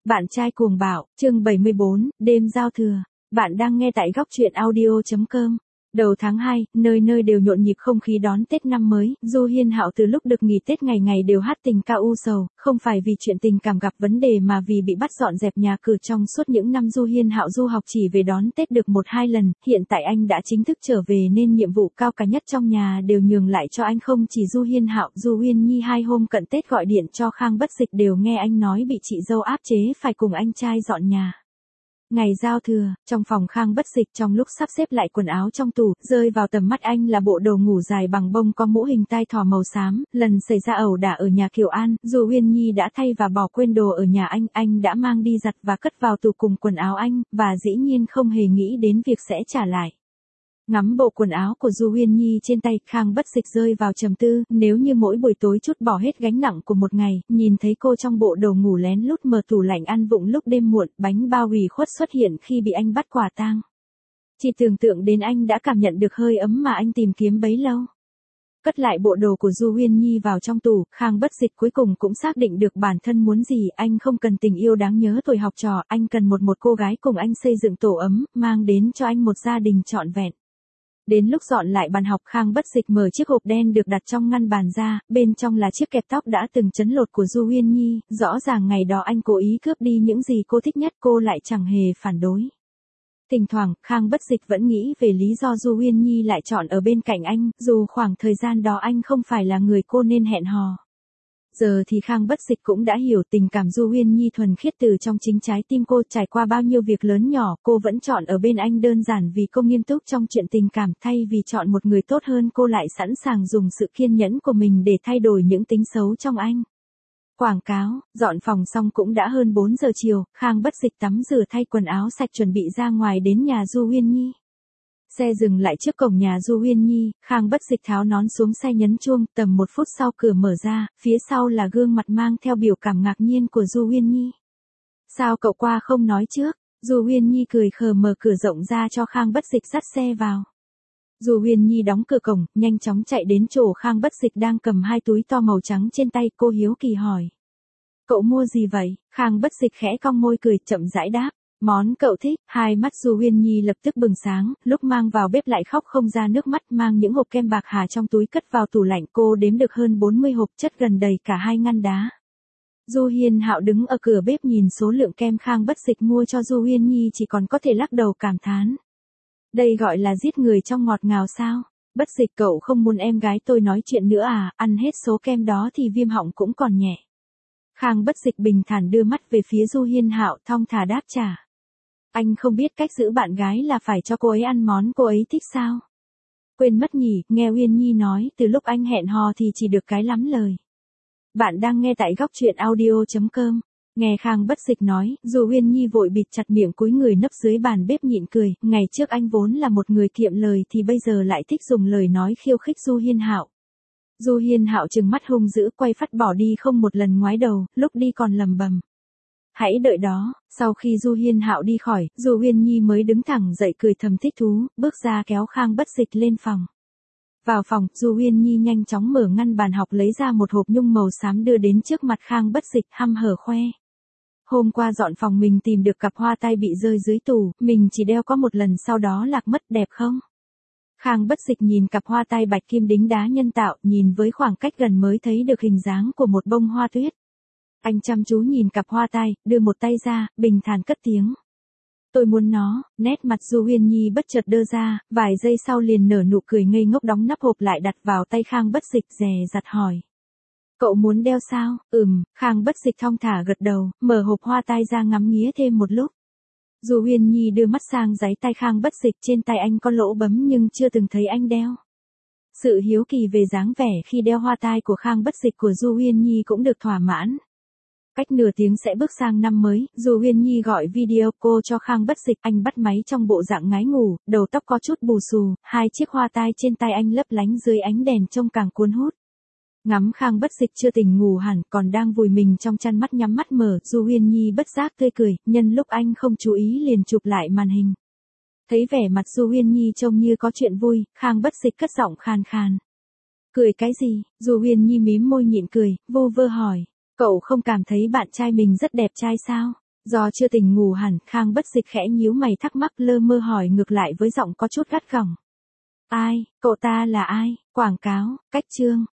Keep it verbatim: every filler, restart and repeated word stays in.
Bạn trai cuồng bạo, chương bảy mươi bốn, đêm giao thừa. Bạn đang nghe tại góc truyện audio chấm com. Đầu tháng hai, nơi nơi đều nhộn nhịp không khí đón Tết năm mới, Du Hiên Hạo từ lúc được nghỉ Tết ngày ngày đều hát tình ca u sầu, không phải vì chuyện tình cảm gặp vấn đề mà vì bị bắt dọn dẹp nhà cửa trong suốt những năm Du Hiên Hạo du học chỉ về đón Tết được một hai lần, hiện tại anh đã chính thức trở về nên nhiệm vụ cao cả nhất trong nhà đều nhường lại cho anh. Không chỉ Du Hiên Hạo, Du Uyên Nhi hai hôm cận Tết gọi điện cho Khang Bất Dịch đều nghe anh nói bị chị dâu áp chế phải cùng anh trai dọn nhà. Ngày giao thừa, trong phòng Khang Bất Dịch trong lúc sắp xếp lại quần áo trong tủ, rơi vào tầm mắt anh là bộ đồ ngủ dài bằng bông có mũ hình tai thỏ màu xám, lần xảy ra ẩu đả ở nhà Kiều An, dù Uyên Nhi đã thay và bỏ quên đồ ở nhà anh, anh đã mang đi giặt và cất vào tủ cùng quần áo anh, và dĩ nhiên không hề nghĩ đến việc sẽ trả lại. Ngắm bộ quần áo của Du Uyên Nhi trên tay, Khang Bất Dịch rơi vào trầm tư, nếu như mỗi buổi tối chút bỏ hết gánh nặng của một ngày, nhìn thấy cô trong bộ đồ ngủ lén lút mở tủ lạnh ăn vụng lúc đêm muộn, bánh bao ủy khuất xuất hiện khi bị anh bắt quả tang. Chỉ tưởng tượng đến anh đã cảm nhận được hơi ấm mà anh tìm kiếm bấy lâu. Cất lại bộ đồ của Du Uyên Nhi vào trong tủ, Khang Bất Dịch cuối cùng cũng xác định được bản thân muốn gì, anh không cần tình yêu đáng nhớ tuổi học trò, anh cần một một cô gái cùng anh xây dựng tổ ấm, mang đến cho anh một gia đình trọn vẹn. Đến lúc dọn lại bàn học, Khang Bất Dịch mở chiếc hộp đen được đặt trong ngăn bàn ra, bên trong là chiếc kẹp tóc đã từng chấn lột của Du Uyên Nhi, rõ ràng ngày đó anh cố ý cướp đi những gì cô thích nhất, cô lại chẳng hề phản đối. Thỉnh thoảng, Khang Bất Dịch vẫn nghĩ về lý do Du Uyên Nhi lại chọn ở bên cạnh anh, dù khoảng thời gian đó anh không phải là người cô nên hẹn hò. Giờ thì Khang Bất Dịch cũng đã hiểu tình cảm Du Uyên Nhi thuần khiết từ trong chính trái tim cô, trải qua bao nhiêu việc lớn nhỏ, cô vẫn chọn ở bên anh đơn giản vì cô nghiêm túc trong chuyện tình cảm, thay vì chọn một người tốt hơn cô lại sẵn sàng dùng sự kiên nhẫn của mình để thay đổi những tính xấu trong anh. Quảng cáo, dọn phòng xong cũng đã hơn bốn giờ chiều, Khang Bất Dịch tắm rửa thay quần áo sạch chuẩn bị ra ngoài đến nhà Du Uyên Nhi. Xe dừng lại trước cổng nhà Du Uyên Nhi, Khang Bất Dịch tháo nón xuống xe nhấn chuông, tầm một phút sau cửa mở ra, phía sau là gương mặt mang theo biểu cảm ngạc nhiên của Du Uyên Nhi. Sao cậu qua không nói trước? Du Uyên Nhi cười khờ mở cửa rộng ra cho Khang Bất Dịch dắt xe vào. Du Uyên Nhi đóng cửa cổng, nhanh chóng chạy đến chỗ Khang Bất Dịch đang cầm hai túi to màu trắng trên tay, cô hiếu kỳ hỏi. Cậu mua gì vậy? Khang Bất Dịch khẽ cong môi cười, chậm rãi đáp. Món cậu thích. Hai mắt Du Uyên Nhi lập tức bừng sáng, lúc mang vào bếp lại khóc không ra nước mắt, mang những hộp kem bạc hà trong túi cất vào tủ lạnh, cô đếm được hơn bốn mươi hộp, chất gần đầy cả hai ngăn đá. Du Hiên Hạo đứng ở cửa bếp nhìn số lượng kem Khang Bất Dịch mua cho Du Uyên Nhi chỉ còn có thể lắc đầu cảm thán. Đây gọi là giết người trong ngọt ngào sao? Bất Dịch, cậu không muốn em gái tôi nói chuyện nữa à? Ăn hết số kem đó thì viêm họng cũng còn nhẹ. Khang Bất Dịch bình thản đưa mắt về phía Du Hiên Hạo, thong thả đáp trả. Anh không biết cách giữ bạn gái là phải cho cô ấy ăn món cô ấy thích sao? Quên mất nhỉ, nghe Uyên Nhi nói, từ lúc anh hẹn hò thì chỉ được cái lắm lời. Bạn đang nghe tại góc truyện audio chấm com. Nghe Khang Bất Dịch nói, dù Uyên Nhi vội bịt chặt miệng cúi người nấp dưới bàn bếp nhịn cười, ngày trước anh vốn là một người kiệm lời thì bây giờ lại thích dùng lời nói khiêu khích Du Hiên Hạo. Du Hiên Hạo trừng mắt hung dữ, quay phắt bỏ đi không một lần ngoái đầu, lúc đi còn lầm bầm. Hãy đợi đó. Sau khi Du Hiên Hạo đi khỏi, Du Uyên Nhi mới đứng thẳng dậy cười thầm thích thú, bước ra kéo Khang Bất Dịch lên phòng. Vào phòng, Du Uyên Nhi nhanh chóng mở ngăn bàn học lấy ra một hộp nhung màu xám đưa đến trước mặt Khang Bất Dịch, hăm hở khoe. Hôm qua dọn phòng mình tìm được cặp hoa tai bị rơi dưới tủ, mình chỉ đeo có một lần sau đó lạc mất, đẹp không? Khang Bất Dịch nhìn cặp hoa tai bạch kim đính đá nhân tạo, nhìn với khoảng cách gần mới thấy được hình dáng của một bông hoa tuyết. Anh chăm chú nhìn cặp hoa tai, đưa một tay ra, bình thản cất tiếng. Tôi muốn nó. Nét mặt Du Uyên Nhi bất chợt đơ ra, vài giây sau liền nở nụ cười ngây ngốc đóng nắp hộp lại đặt vào tay Khang Bất Dịch, dè dặt hỏi. Cậu muốn đeo sao? Ừm, Khang Bất Dịch thong thả gật đầu, mở hộp hoa tai ra ngắm nghía thêm một lúc. Du Uyên Nhi đưa mắt sang giấy tay Khang Bất Dịch, trên tay anh có lỗ bấm nhưng chưa từng thấy anh đeo. Sự hiếu kỳ về dáng vẻ khi đeo hoa tai của Khang Bất Dịch của Du Uyên Nhi cũng được thỏa mãn. Cách nửa tiếng sẽ bước sang năm mới, Du Uyên Nhi gọi video call cho Khang Bất Dịch, anh bắt máy trong bộ dạng ngái ngủ, đầu tóc có chút bù xù, hai chiếc hoa tai trên tay anh lấp lánh dưới ánh đèn trông càng cuốn hút. Ngắm Khang Bất Dịch chưa tỉnh ngủ hẳn, còn đang vùi mình trong chăn, mắt nhắm mắt mở, Du Uyên Nhi bất giác tươi cười, nhân lúc anh không chú ý liền chụp lại màn hình. Thấy vẻ mặt Du Uyên Nhi trông như có chuyện vui, Khang Bất Dịch cất giọng khàn khàn. Cười cái gì? Du Uyên Nhi mím môi nhịn cười, vô vơ hỏi. Cậu không cảm thấy bạn trai mình rất đẹp trai sao? Do chưa tỉnh ngủ hẳn, Khang Bất Dịch khẽ nhíu mày thắc mắc lơ mơ hỏi ngược lại với giọng có chút gắt gỏng. Ai, cậu ta là ai? Quảng cáo, cách chương.